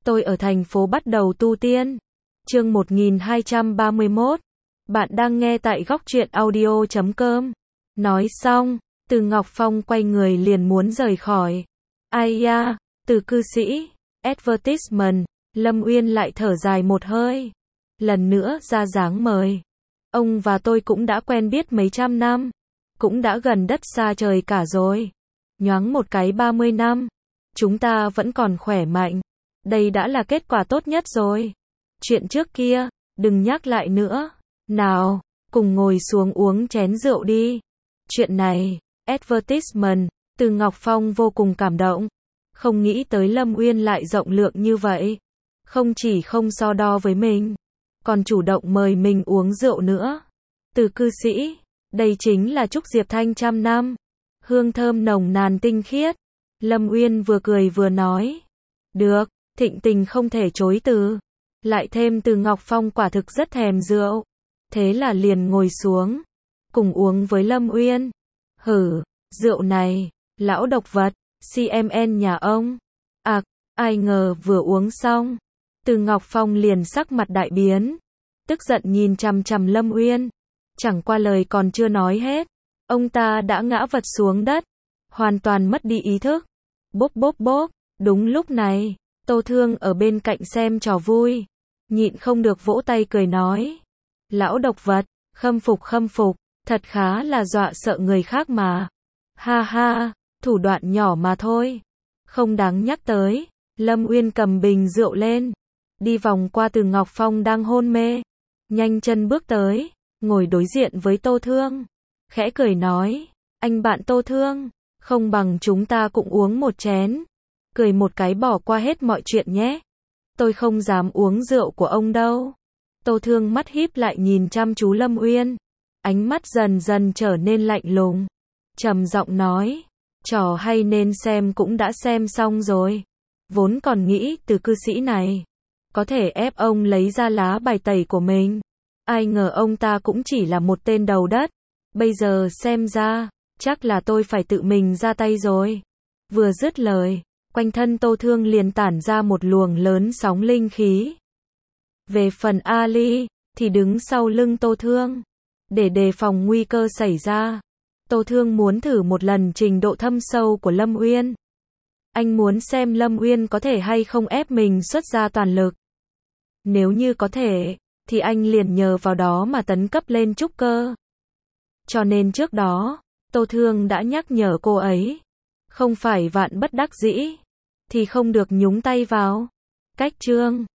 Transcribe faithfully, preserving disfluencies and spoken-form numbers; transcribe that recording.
Tôi ở thành phố bắt đầu tu tiên. Chương một nghìn hai trăm ba mươi mốt. Bạn đang nghe tại góc truyện audio chấm com. Nói xong, Từ Ngọc Phong quay người liền muốn rời khỏi. Ai da, Từ cư sĩ, advertisement, Lâm Uyên lại thở dài một hơi. Lần nữa ra dáng mời. Ông và tôi cũng đã quen biết mấy trăm năm. Cũng đã gần đất xa trời cả rồi. Nhoáng một cái ba mươi năm. Chúng ta vẫn còn khỏe mạnh. Đây đã là kết quả tốt nhất rồi. Chuyện trước kia, đừng nhắc lại nữa. Nào, cùng ngồi xuống uống chén rượu đi. Chuyện này, advertisement, Từ Ngọc Phong vô cùng cảm động. Không nghĩ tới Lâm Uyên lại rộng lượng như vậy. Không chỉ không so đo với mình, còn chủ động mời mình uống rượu nữa. Từ cư sĩ, đây chính là trúc diệp thanh trăm năm. Hương thơm nồng nàn tinh khiết. Lâm Uyên vừa cười vừa nói. Được, thịnh tình không thể chối từ. Lại thêm Từ Ngọc Phong quả thực rất thèm rượu. Thế là liền ngồi xuống, cùng uống với Lâm Uyên. Hử, rượu này, lão độc vật, xê em en nhà ông. À, ai ngờ vừa uống xong, Từ Ngọc Phong liền sắc mặt đại biến. Tức giận nhìn chằm chằm Lâm Uyên. Chẳng qua lời còn chưa nói hết, ông ta đã ngã vật xuống đất, hoàn toàn mất đi ý thức. Bốp bốp bốp, đúng lúc này, Tô Thương ở bên cạnh xem trò vui, nhịn không được vỗ tay cười nói. Lão độc vật, khâm phục khâm phục, thật khá là dọa sợ người khác mà. Ha ha, thủ đoạn nhỏ mà thôi, không đáng nhắc tới. Lâm Uyên cầm bình rượu lên, đi vòng qua Từ Ngọc Phong đang hôn mê, nhanh chân bước tới, ngồi đối diện với Tô Thương, khẽ cười nói, anh bạn Tô Thương, không bằng chúng ta cũng uống một chén, cười một cái bỏ qua hết mọi chuyện nhé. Tôi không dám uống rượu của ông đâu. Tô Thương mắt híp lại nhìn chăm chú Lâm Uyên, ánh mắt dần dần trở nên lạnh lùng, trầm giọng nói, trò hay nên xem cũng đã xem xong rồi. Vốn còn nghĩ Từ cư sĩ này có thể ép ông lấy ra lá bài tẩy của mình, ai ngờ ông ta cũng chỉ là một tên đầu đất. Bây giờ xem ra, chắc là tôi phải tự mình ra tay rồi. Vừa dứt lời, quanh thân Tô Thương liền tản ra một luồng lớn sóng linh khí. Về phần Ali, thì đứng sau lưng Tô Thương, để đề phòng nguy cơ xảy ra. Tô Thương muốn thử một lần trình độ thâm sâu của Lâm Uyên. Anh muốn xem Lâm Uyên có thể hay không ép mình xuất ra toàn lực. Nếu như có thể, thì anh liền nhờ vào đó mà tấn cấp lên trúc cơ. Cho nên trước đó, Tô Thương đã nhắc nhở cô ấy, không phải vạn bất đắc dĩ, thì không được nhúng tay vào. Cách chương